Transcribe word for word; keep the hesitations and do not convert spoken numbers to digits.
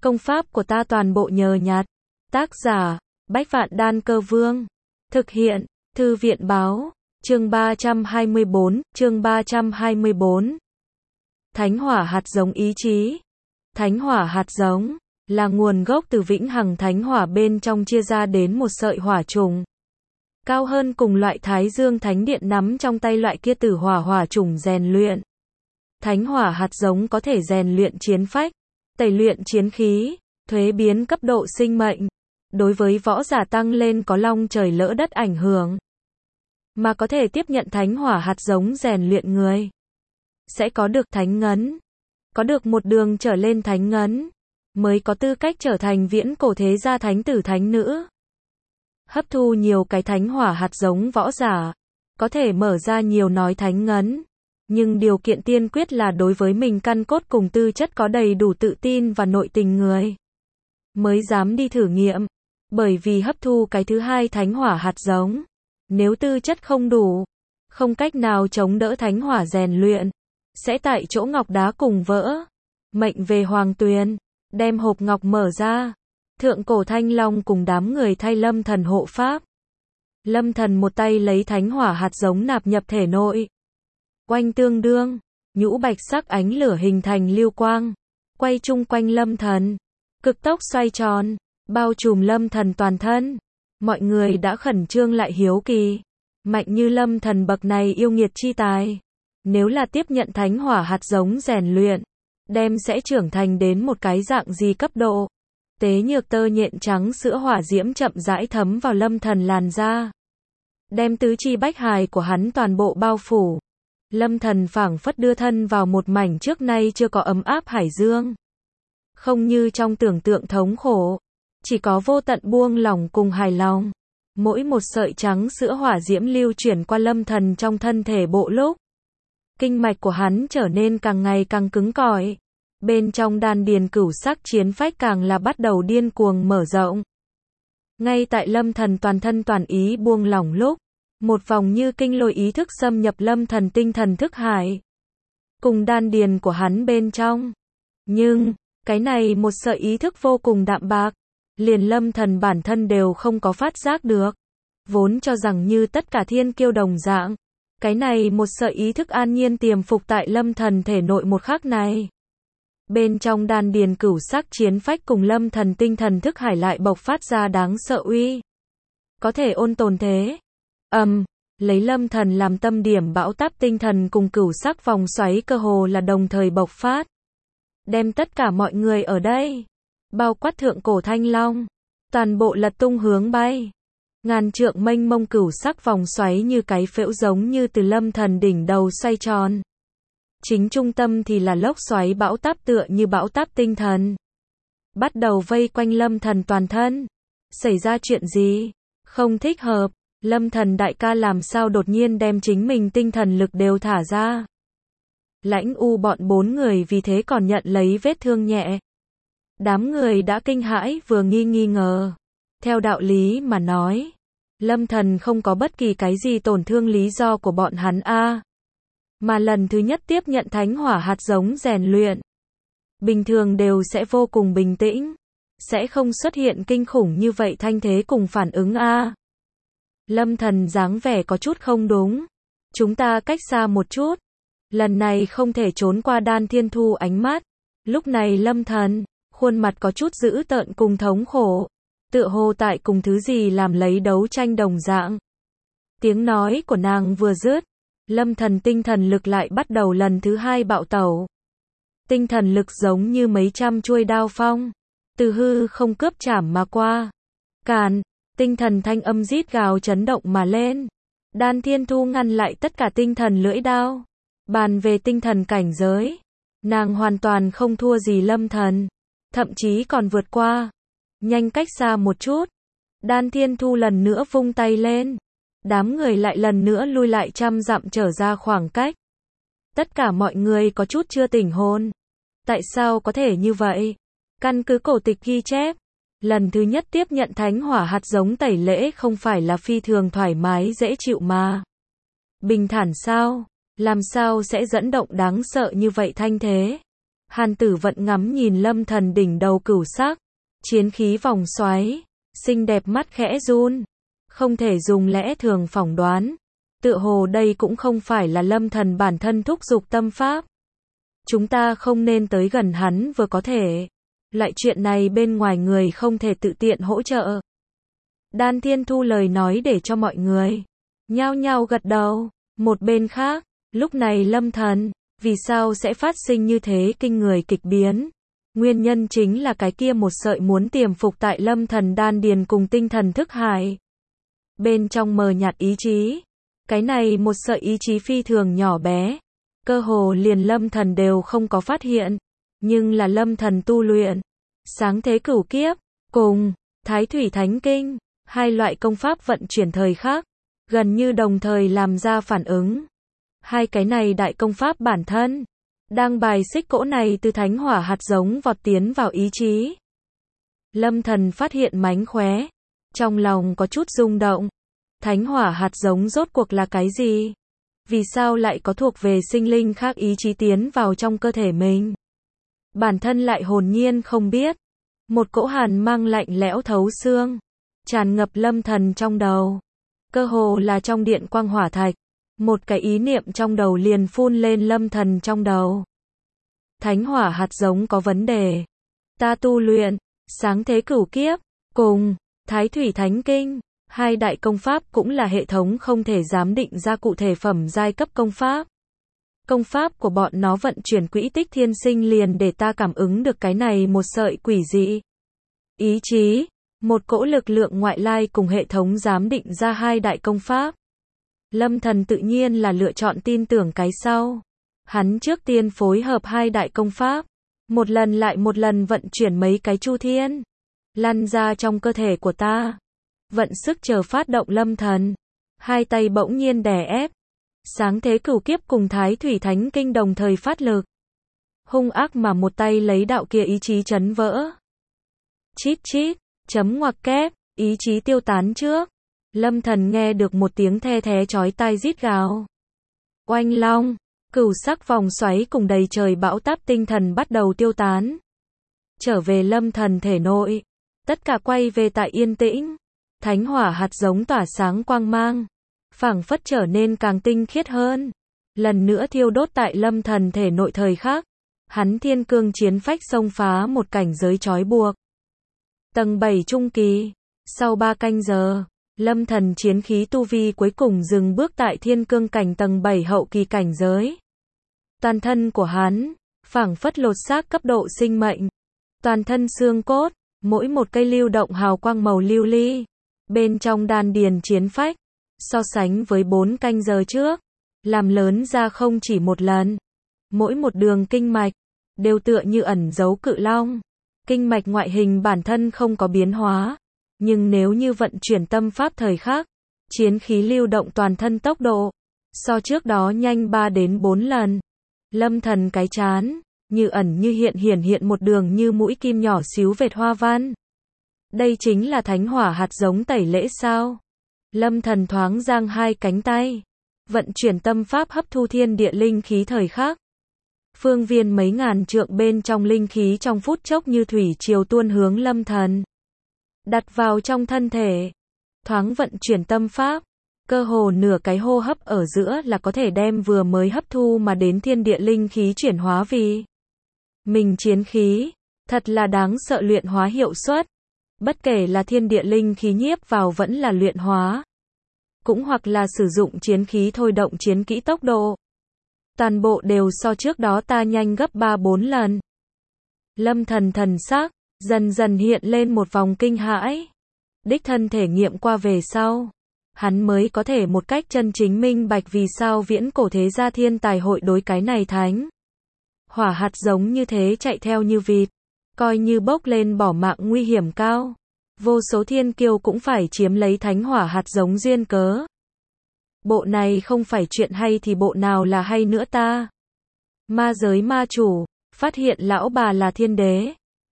Công pháp của ta toàn bộ nhờ nhặt. Tác giả, Bách Vạn Đan Cơ Vương. Thực hiện, Thư viện Báo. Chương ba trăm hai mươi bốn, chương ba trăm hai mươi bốn. Thánh hỏa hạt giống ý chí. Thánh hỏa hạt giống là nguồn gốc từ vĩnh hằng thánh hỏa bên trong chia ra đến một sợi hỏa trùng. Cao hơn cùng loại Thái Dương Thánh Điện nắm trong tay loại kia tử hỏa hỏa trùng rèn luyện. Thánh hỏa hạt giống có thể rèn luyện chiến phách, tẩy luyện chiến khí, thuế biến cấp độ sinh mệnh. Đối với võ giả tăng lên có long trời lỡ đất ảnh hưởng. Mà có thể tiếp nhận thánh hỏa hạt giống rèn luyện người sẽ có được thánh ngấn. Có được một đường trở lên thánh ngấn mới có tư cách trở thành viễn cổ thế gia thánh tử thánh nữ. Hấp thu nhiều cái thánh hỏa hạt giống võ giả có thể mở ra nhiều nói thánh ngấn. Nhưng điều kiện tiên quyết là đối với mình căn cốt cùng tư chất có đầy đủ tự tin và nội tình người mới dám đi thử nghiệm. Bởi vì hấp thu cái thứ hai thánh hỏa hạt giống, nếu tư chất không đủ, không cách nào chống đỡ thánh hỏa rèn luyện, sẽ tại chỗ ngọc đá cùng vỡ. Mệnh về Hoàng Tuyền, đem hộp ngọc mở ra. Thượng cổ Thanh Long cùng đám người thay Lâm Thần hộ pháp. Lâm Thần một tay lấy thánh hỏa hạt giống nạp nhập thể nội. Oanh tương đương, nhũ bạch sắc ánh lửa hình thành lưu quang, quay chung quanh Lâm Thần, cực tốc xoay tròn, bao trùm Lâm Thần toàn thân. Mọi người đã khẩn trương lại hiếu kỳ. Mạnh như Lâm Thần bậc này yêu nghiệt chi tài, nếu là tiếp nhận thánh hỏa hạt giống rèn luyện, đem sẽ trưởng thành đến một cái dạng gì cấp độ. Tế nhược tơ nhện trắng sữa hỏa diễm chậm rãi thấm vào Lâm Thần làn da, đem tứ chi bách hài của hắn toàn bộ bao phủ. Lâm Thần phảng phất đưa thân vào một mảnh trước nay chưa có ấm áp hải dương. Không như trong tưởng tượng thống khổ, chỉ có vô tận buông lỏng cùng hài lòng. Mỗi một sợi trắng sữa hỏa diễm lưu chuyển qua Lâm Thần trong thân thể bộ lúc, kinh mạch của hắn trở nên càng ngày càng cứng cỏi. Bên trong đan điền cửu sắc chiến phách càng là bắt đầu điên cuồng mở rộng. Ngay tại Lâm Thần toàn thân toàn ý buông lỏng lúc, một vòng như kinh lôi ý thức xâm nhập Lâm Thần tinh thần thức hải, cùng đan điền của hắn bên trong. Nhưng, cái này một sợi ý thức vô cùng đạm bạc, liền Lâm Thần bản thân đều không có phát giác được. Vốn cho rằng như tất cả thiên kiêu đồng dạng, cái này một sợi ý thức an nhiên tiềm phục tại Lâm Thần thể nội một khắc này. Bên trong đan điền cửu sắc chiến phách cùng Lâm Thần tinh thần thức hải lại bộc phát ra đáng sợ uy. Có thể ôn tồn thế. Ầm, um, lấy Lâm Thần làm tâm điểm bão táp tinh thần cùng cửu sắc vòng xoáy cơ hồ là đồng thời bộc phát. Đem tất cả mọi người ở đây, bao quát thượng cổ Thanh Long, toàn bộ lật tung hướng bay. Ngàn trượng mênh mông cửu sắc vòng xoáy như cái phễu giống như từ Lâm Thần đỉnh đầu xoay tròn. Chính trung tâm thì là lốc xoáy bão táp tựa như bão táp tinh thần. Bắt đầu vây quanh Lâm Thần toàn thân. Xảy ra chuyện gì? Không thích hợp. Lâm Thần đại ca làm sao đột nhiên đem chính mình tinh thần lực đều thả ra. Lãnh U bọn bốn người vì thế còn nhận lấy vết thương nhẹ. Đám người đã kinh hãi vừa nghi nghi ngờ. Theo đạo lý mà nói, Lâm Thần không có bất kỳ cái gì tổn thương lý do của bọn hắn a. Mà lần thứ nhất tiếp nhận thánh hỏa hạt giống rèn luyện, bình thường đều sẽ vô cùng bình tĩnh, sẽ không xuất hiện kinh khủng như vậy thanh thế cùng phản ứng a. Lâm Thần dáng vẻ có chút không đúng. Chúng ta cách xa một chút. Lần này không thể trốn qua Đan Thiên Thu ánh mắt. Lúc này Lâm Thần, khuôn mặt có chút dữ tợn cùng thống khổ, tựa hồ tại cùng thứ gì làm lấy đấu tranh đồng dạng. Tiếng nói của nàng vừa dứt, Lâm Thần tinh thần lực lại bắt đầu lần thứ hai bạo tẩu. Tinh thần lực giống như mấy trăm chuôi đao phong, từ hư không cướp chảm mà qua. Càn, tinh thần thanh âm rít gào chấn động mà lên. Đan Thiên Thu ngăn lại tất cả tinh thần lưỡi đao. Bàn về tinh thần cảnh giới, nàng hoàn toàn không thua gì Lâm Thần, thậm chí còn vượt qua. Nhanh cách xa một chút. Đan Thiên Thu lần nữa vung tay lên. Đám người lại lần nữa lui lại trăm dặm trở ra khoảng cách. Tất cả mọi người có chút chưa tỉnh hồn. Tại sao có thể như vậy? Căn cứ cổ tịch ghi chép, lần thứ nhất tiếp nhận thánh hỏa hạt giống tẩy lễ không phải là phi thường thoải mái dễ chịu mà. Bình thản sao? Làm sao sẽ dẫn động đáng sợ như vậy thanh thế? Hàn Tử Vận ngắm nhìn Lâm Thần đỉnh đầu cửu sắc, chiến khí vòng xoáy, xinh đẹp mắt khẽ run, không thể dùng lẽ thường phỏng đoán, tựa hồ đây cũng không phải là Lâm Thần bản thân thúc giục tâm pháp. Chúng ta không nên tới gần hắn vừa có thể. Loại chuyện này bên ngoài người không thể tự tiện hỗ trợ. Đan Thiên Thu lời nói để cho mọi người nhao nhao gật đầu. Một bên khác, lúc này Lâm Thần, vì sao sẽ phát sinh như thế kinh người kịch biến? Nguyên nhân chính là cái kia một sợi muốn tiềm phục tại Lâm Thần đan điền cùng tinh thần thức hải. Bên trong mờ nhạt ý chí. Cái này một sợi ý chí phi thường nhỏ bé. Cơ hồ liền Lâm Thần đều không có phát hiện. Nhưng là Lâm Thần tu luyện. Sáng thế cửu kiếp, cùng Thái Thủy Thánh Kinh, hai loại công pháp vận chuyển thời khắc, gần như đồng thời làm ra phản ứng. Hai cái này đại công pháp bản thân, đang bài xích cỗ này từ thánh hỏa hạt giống vọt tiến vào ý chí. Lâm Thần phát hiện mánh khóe, trong lòng có chút rung động. Thánh hỏa hạt giống rốt cuộc là cái gì? Vì sao lại có thuộc về sinh linh khác ý chí tiến vào trong cơ thể mình? Bản thân lại hồn nhiên không biết. Một cỗ hàn mang lạnh lẽo thấu xương, tràn ngập Lâm Thần trong đầu. Cơ hồ là trong điện quang hỏa thạch. Một cái ý niệm trong đầu liền phun lên Lâm Thần trong đầu. Thánh hỏa hạt giống có vấn đề. Ta tu luyện, sáng thế cửu kiếp, cùng Thái Thủy Thánh Kinh, hai đại công pháp cũng là hệ thống không thể giám định ra cụ thể phẩm giai cấp công pháp. Công pháp của bọn nó vận chuyển quỹ tích thiên sinh liền để ta cảm ứng được cái này một sợi quỷ dị. Ý chí, một cỗ lực lượng ngoại lai cùng hệ thống giám định ra hai đại công pháp. Lâm Thần tự nhiên là lựa chọn tin tưởng cái sau. Hắn trước tiên phối hợp hai đại công pháp, một lần lại một lần vận chuyển mấy cái chu thiên, lăn ra trong cơ thể của ta. Vận sức chờ phát động Lâm Thần, hai tay bỗng nhiên đè ép. Sáng thế cửu kiếp cùng Thái Thủy Thánh Kinh đồng thời phát lực. Hung ác mà một tay lấy đạo kia ý chí chấn vỡ. Chít chít, chấm ngoặc kép, ý chí tiêu tán trước. Lâm Thần nghe được một tiếng the thé chói tai rít gào. Oanh long, cửu sắc vòng xoáy cùng đầy trời bão táp tinh thần bắt đầu tiêu tán. Trở về Lâm Thần thể nội. Tất cả quay về tại yên tĩnh. Thánh hỏa hạt giống tỏa sáng quang mang. Phảng phất trở nên càng tinh khiết hơn. Lần nữa thiêu đốt tại Lâm Thần thể nội thời khắc. Hắn thiên cương chiến phách xông phá một cảnh giới trói buộc. Tầng bảy trung kỳ. Sau ba canh giờ, Lâm Thần chiến khí tu vi cuối cùng dừng bước tại thiên cương cảnh tầng bảy hậu kỳ cảnh giới. Toàn thân của hắn, phảng phất lột xác cấp độ sinh mệnh. Toàn thân xương cốt, mỗi một cây lưu động hào quang màu lưu ly. Bên trong đan điền chiến phách, so sánh với bốn canh giờ trước, làm lớn ra không chỉ một lần. Mỗi một đường kinh mạch, đều tựa như ẩn giấu cự long. Kinh mạch ngoại hình bản thân không có biến hóa. Nhưng nếu như vận chuyển tâm pháp thời khắc, chiến khí lưu động toàn thân tốc độ, so trước đó nhanh ba đến bốn lần. Lâm Thần cái chán, như ẩn như hiện hiển hiện một đường như mũi kim nhỏ xíu vệt hoa văn. Đây chính là thánh hỏa hạt giống tẩy lễ sao? Lâm Thần thoáng giang hai cánh tay, vận chuyển tâm pháp hấp thu thiên địa linh khí thời khắc. Phương viên mấy ngàn trượng bên trong linh khí trong phút chốc như thủy triều tuôn hướng Lâm Thần. Đặt vào trong thân thể, thoáng vận chuyển tâm pháp, cơ hồ nửa cái hô hấp ở giữa là có thể đem vừa mới hấp thu mà đến thiên địa linh khí chuyển hóa vì mình chiến khí, thật là đáng sợ luyện hóa hiệu suất. Bất kể là thiên địa linh khí nhiếp vào vẫn là luyện hóa, cũng hoặc là sử dụng chiến khí thôi động chiến kỹ tốc độ, toàn bộ đều so trước đó ta nhanh gấp ba bốn lần. Lâm Thần thần sắc dần dần hiện lên một vòng kinh hãi. Đích thân thể nghiệm qua về sau, hắn mới có thể một cách chân chính minh bạch vì sao viễn cổ thế gia thiên tài hội đối cái này thánh hỏa hạt giống như thế chạy theo như vịt, coi như bốc lên bỏ mạng nguy hiểm cao. Vô số thiên kiêu cũng phải chiếm lấy thánh hỏa hạt giống duyên cớ. Bộ này không phải chuyện hay thì bộ nào là hay nữa ta? Ma giới ma chủ, phát hiện lão bà là thiên đế.